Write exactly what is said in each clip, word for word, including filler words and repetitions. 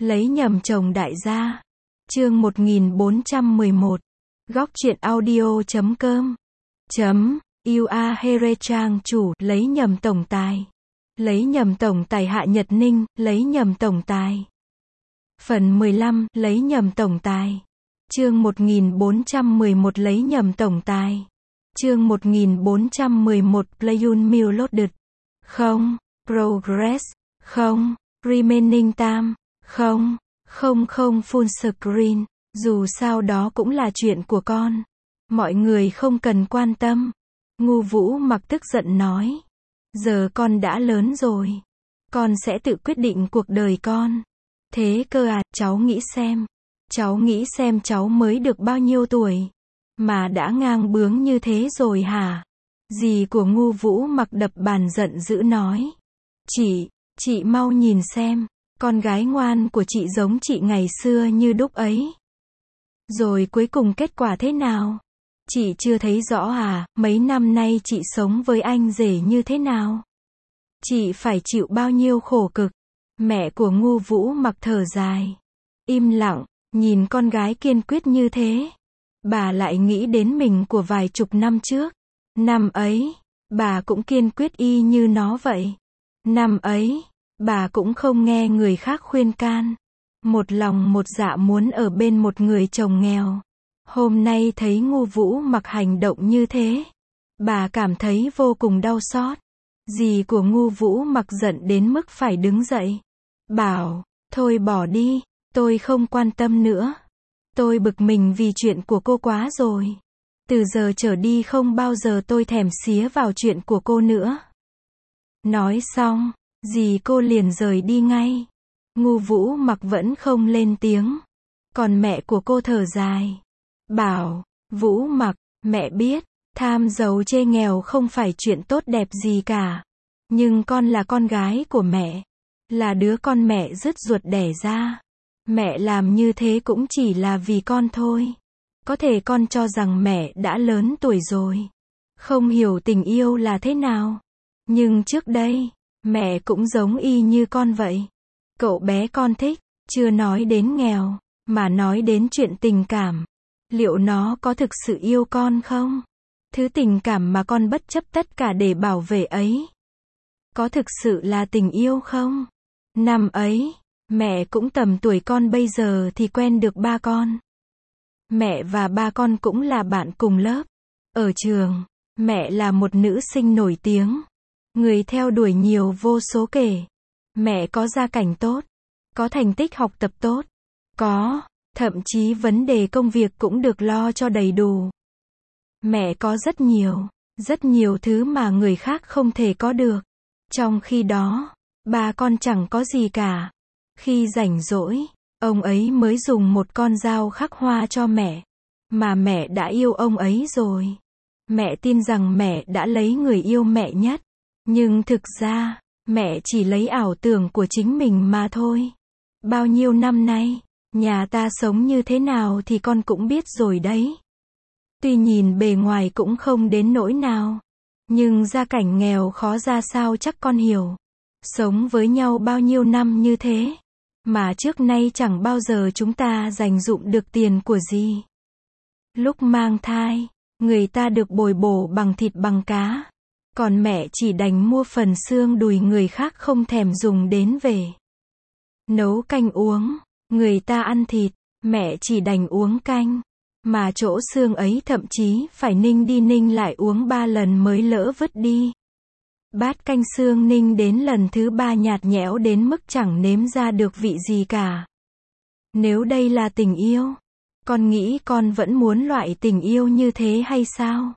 lấy nhầm chồng đại gia. Chương một nghìn bốn trăm mười một. Góc truyện audio chấm com. Chấm. Yêu A Here Trang chủ, lấy nhầm tổng tài. Lấy nhầm tổng tài Hạ Nhật Ninh, lấy nhầm tổng tài. Phần mười lăm, lấy nhầm tổng tài. Chương một nghìn bốn trăm mười một lấy nhầm tổng tài. Chương một nghìn bốn trăm mười một Playun Loaded. Không. Progress. Không. Remaining time. Không. Không không full screen. Dù sao đó cũng là chuyện của con. Mọi người không cần quan tâm. Ngu Vũ Mặc tức giận nói. Giờ con đã lớn rồi. Con sẽ tự quyết định cuộc đời con. Thế cơ à, cháu nghĩ xem. Cháu nghĩ xem cháu mới được bao nhiêu tuổi. Mà đã ngang bướng như thế rồi hả? Dì của Ngu Vũ Mặc đập bàn giận dữ nói. Chị, chị mau nhìn xem. Con gái ngoan của chị giống chị ngày xưa như đúc ấy. Rồi cuối cùng kết quả thế nào? Chị chưa thấy rõ à, mấy năm nay chị sống với anh rể như thế nào? Chị phải chịu bao nhiêu khổ cực? Mẹ của Ngu Vũ Mặc thở dài. Im lặng, nhìn con gái kiên quyết như thế. Bà lại nghĩ đến mình của vài chục năm trước. Năm ấy, bà cũng kiên quyết y như nó vậy. Năm ấy, bà cũng không nghe người khác khuyên can. Một lòng một dạ muốn ở bên một người chồng nghèo. Hôm nay thấy Ngu Vũ Mặc hành động như thế, bà cảm thấy vô cùng đau xót. Dì của Ngu Vũ Mặc giận đến mức phải đứng dậy. Bảo, thôi bỏ đi, tôi không quan tâm nữa. Tôi bực mình vì chuyện của cô quá rồi. Từ giờ trở đi không bao giờ tôi thèm xía vào chuyện của cô nữa. Nói xong, dì cô liền rời đi ngay. Ngu Vũ Mặc vẫn không lên tiếng. Còn mẹ của cô thở dài. Bảo, Vũ Mặc, mẹ biết, tham giàu chê nghèo không phải chuyện tốt đẹp gì cả. Nhưng con là con gái của mẹ. Là đứa con mẹ rứt ruột đẻ ra. Mẹ làm như thế cũng chỉ là vì con thôi. Có thể con cho rằng mẹ đã lớn tuổi rồi. Không hiểu tình yêu là thế nào. Nhưng trước đây, mẹ cũng giống y như con vậy. Cậu bé con thích, chưa nói đến nghèo, mà nói đến chuyện tình cảm. Liệu nó có thực sự yêu con không? Thứ tình cảm mà con bất chấp tất cả để bảo vệ ấy. Có thực sự là tình yêu không? Năm ấy, mẹ cũng tầm tuổi con bây giờ thì quen được ba con. Mẹ và ba con cũng là bạn cùng lớp. Ở trường, mẹ là một nữ sinh nổi tiếng. Người theo đuổi nhiều vô số kể. Mẹ có gia cảnh tốt. Có thành tích học tập tốt. Có, thậm chí vấn đề công việc cũng được lo cho đầy đủ. Mẹ có rất nhiều, rất nhiều thứ mà người khác không thể có được. Trong khi đó, ba con chẳng có gì cả. Khi rảnh rỗi, ông ấy mới dùng một con dao khắc hoa cho mẹ. Mà mẹ đã yêu ông ấy rồi. Mẹ tin rằng mẹ đã lấy người yêu mẹ nhất. Nhưng thực ra, mẹ chỉ lấy ảo tưởng của chính mình mà thôi. Bao nhiêu năm nay, nhà ta sống như thế nào thì con cũng biết rồi đấy. Tuy nhìn bề ngoài cũng không đến nỗi nào. Nhưng gia cảnh nghèo khó ra sao chắc con hiểu. Sống với nhau bao nhiêu năm như thế. Mà trước nay chẳng bao giờ chúng ta dành dụm được tiền của gì. Lúc mang thai, người ta được bồi bổ bằng thịt bằng cá. Còn mẹ chỉ đành mua phần xương đùi người khác không thèm dùng đến về. Nấu canh uống, người ta ăn thịt, mẹ chỉ đành uống canh. Mà chỗ xương ấy thậm chí phải ninh đi ninh lại uống ba lần mới lỡ vứt đi. Bát canh xương ninh đến lần thứ ba nhạt nhẽo đến mức chẳng nếm ra được vị gì cả. Nếu đây là tình yêu, con nghĩ con vẫn muốn loại tình yêu như thế hay sao?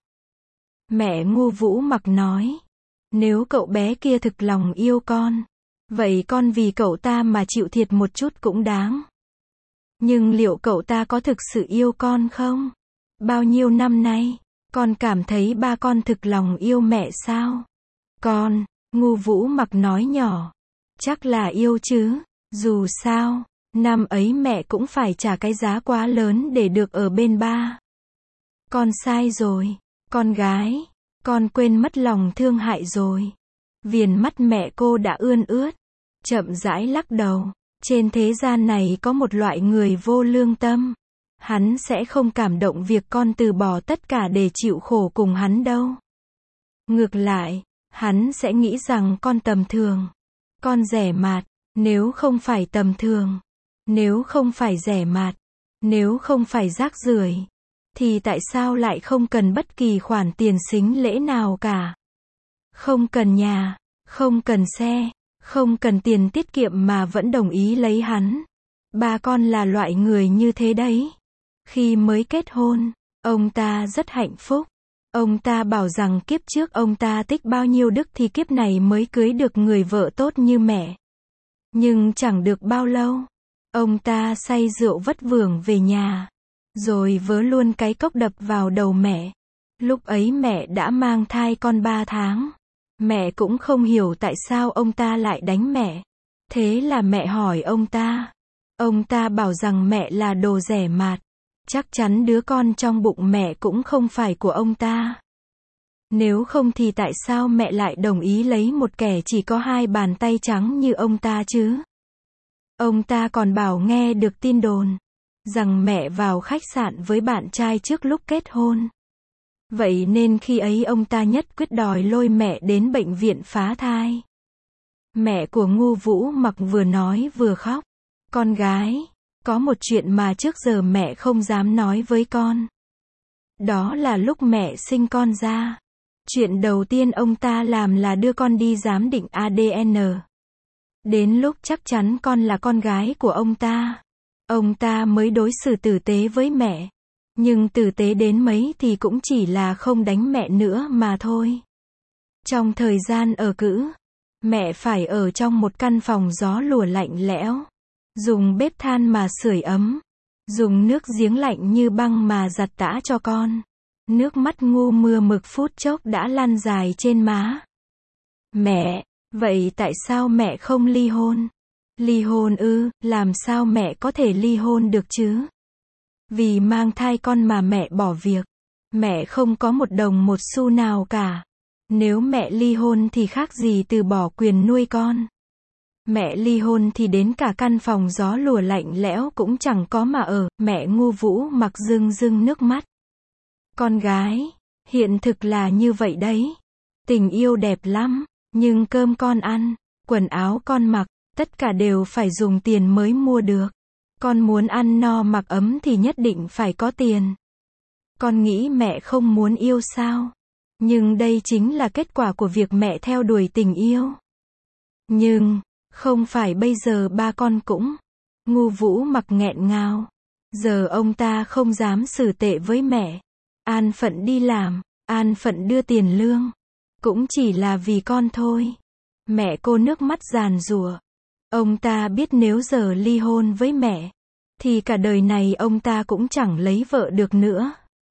Mẹ Ngu Vũ Mặc nói. Nếu cậu bé kia thực lòng yêu con, vậy con vì cậu ta mà chịu thiệt một chút cũng đáng. Nhưng liệu cậu ta có thực sự yêu con không? Bao nhiêu năm nay, con cảm thấy ba con thực lòng yêu mẹ sao? Con, Ngu Vũ Mặc nói nhỏ. Chắc là yêu chứ, dù sao, năm ấy mẹ cũng phải trả cái giá quá lớn để được ở bên ba. Con sai rồi, con gái, con quên mất lòng thương hại rồi. Viền mắt mẹ cô đã ươn ướt, chậm rãi lắc đầu. Trên thế gian này có một loại người vô lương tâm. Hắn sẽ không cảm động việc con từ bỏ tất cả để chịu khổ cùng hắn đâu. Ngược lại, hắn sẽ nghĩ rằng con tầm thường, con rẻ mạt. Nếu không phải tầm thường, nếu không phải rẻ mạt, nếu không phải rác rưởi, thì tại sao lại không cần bất kỳ khoản tiền sính lễ nào cả? Không cần nhà, không cần xe, không cần tiền tiết kiệm mà vẫn đồng ý lấy hắn. Ba con là loại người như thế đấy. Khi mới kết hôn, ông ta rất hạnh phúc. Ông ta bảo rằng kiếp trước ông ta tích bao nhiêu đức thì kiếp này mới cưới được người vợ tốt như mẹ. Nhưng chẳng được bao lâu, ông ta say rượu vất vưởng về nhà, rồi vớ luôn cái cốc đập vào đầu mẹ. Lúc ấy mẹ đã mang thai con ba tháng. Mẹ cũng không hiểu tại sao ông ta lại đánh mẹ. Thế là mẹ hỏi ông ta. Ông ta bảo rằng mẹ là đồ rẻ mạt. Chắc chắn đứa con trong bụng mẹ cũng không phải của ông ta. Nếu không thì tại sao mẹ lại đồng ý lấy một kẻ chỉ có hai bàn tay trắng như ông ta chứ? Ông ta còn bảo nghe được tin đồn rằng mẹ vào khách sạn với bạn trai trước lúc kết hôn. Vậy nên khi ấy ông ta nhất quyết đòi lôi mẹ đến bệnh viện phá thai. Mẹ của Ngu Vũ Mặc vừa nói vừa khóc. Con gái, có một chuyện mà trước giờ mẹ không dám nói với con. Đó là lúc mẹ sinh con ra, chuyện đầu tiên ông ta làm là đưa con đi giám định a đê en. Đến lúc chắc chắn con là con gái của ông ta, ông ta mới đối xử tử tế với mẹ. Nhưng tử tế đến mấy thì cũng chỉ là không đánh mẹ nữa mà thôi. Trong thời gian ở cữ, mẹ phải ở trong một căn phòng gió lùa lạnh lẽo, dùng bếp than mà sưởi ấm, dùng nước giếng lạnh như băng mà giặt tã cho con. Nước mắt Ngu mưa mực phút chốc đã lăn dài trên má. Mẹ, vậy tại sao mẹ không ly hôn? Ly hôn ư, làm sao mẹ có thể ly hôn được chứ? Vì mang thai con mà mẹ bỏ việc. Mẹ không có một đồng một xu nào cả. Nếu mẹ ly hôn thì khác gì từ bỏ quyền nuôi con. Mẹ ly hôn thì đến cả căn phòng gió lùa lạnh lẽo cũng chẳng có mà ở. Mẹ Ngu Vũ Mặc rưng rưng nước mắt. Con gái, hiện thực là như vậy đấy. Tình yêu đẹp lắm, nhưng cơm con ăn, quần áo con mặc, tất cả đều phải dùng tiền mới mua được. Con muốn ăn no mặc ấm thì nhất định phải có tiền. Con nghĩ mẹ không muốn yêu sao? Nhưng đây chính là kết quả của việc mẹ theo đuổi tình yêu. Nhưng, không phải bây giờ ba con cũng. Ngu Vũ Mặc nghẹn ngào. Giờ ông ta không dám xử tệ với mẹ. An phận đi làm, an phận đưa tiền lương. Cũng chỉ là vì con thôi. Mẹ cô nước mắt giàn giụa. Ông ta biết nếu giờ ly hôn với mẹ, thì cả đời này ông ta cũng chẳng lấy vợ được nữa.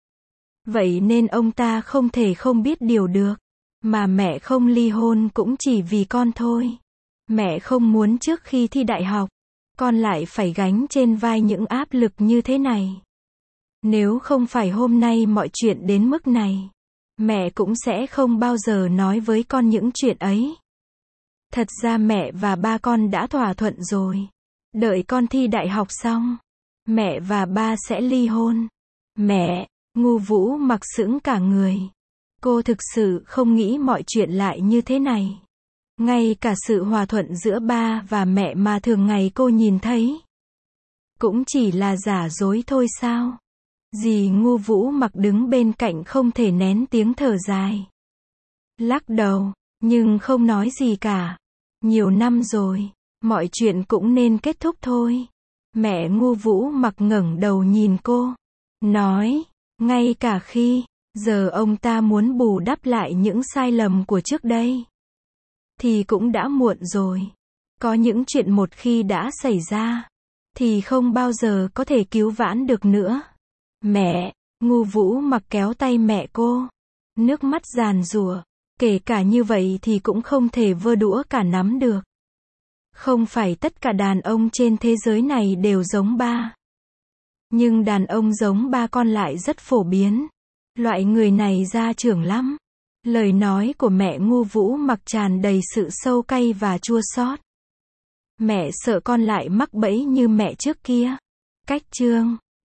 Vậy nên ông ta không thể không biết điều được. Mà mẹ không ly hôn cũng chỉ vì con thôi. Mẹ không muốn trước khi thi đại học, con lại phải gánh trên vai những áp lực như thế này. Nếu không phải hôm nay mọi chuyện đến mức này, mẹ cũng sẽ không bao giờ nói với con những chuyện ấy. Thật ra mẹ và ba con đã thỏa thuận rồi. Đợi con thi đại học xong, mẹ và ba sẽ ly hôn. Mẹ, Ngu Vũ Mặc sững cả người. Cô thực sự không nghĩ mọi chuyện lại như thế này. Ngay cả sự hòa thuận giữa ba và mẹ mà thường ngày cô nhìn thấy, cũng chỉ là giả dối thôi sao? Dì Ngu Vũ Mặc đứng bên cạnh không thể nén tiếng thở dài. Lắc đầu, nhưng không nói gì cả. Nhiều năm rồi, mọi chuyện cũng nên kết thúc thôi. Mẹ Ngu Vũ Mặc ngẩng đầu nhìn cô, nói, ngay cả khi, giờ ông ta muốn bù đắp lại những sai lầm của trước đây, thì cũng đã muộn rồi. Có những chuyện một khi đã xảy ra, thì không bao giờ có thể cứu vãn được nữa. Mẹ, Ngu Vũ Mặc kéo tay mẹ cô, nước mắt giàn giụa. Kể cả như vậy thì cũng không thể vơ đũa cả nắm được. Không phải tất cả đàn ông trên thế giới này đều giống ba. Nhưng đàn ông giống ba con lại rất phổ biến. Loại người này gia trưởng lắm. Lời nói của mẹ Ngu Vũ Mặc tràn đầy sự sâu cay và chua xót. Mẹ sợ con lại mắc bẫy như mẹ trước kia. Cách chương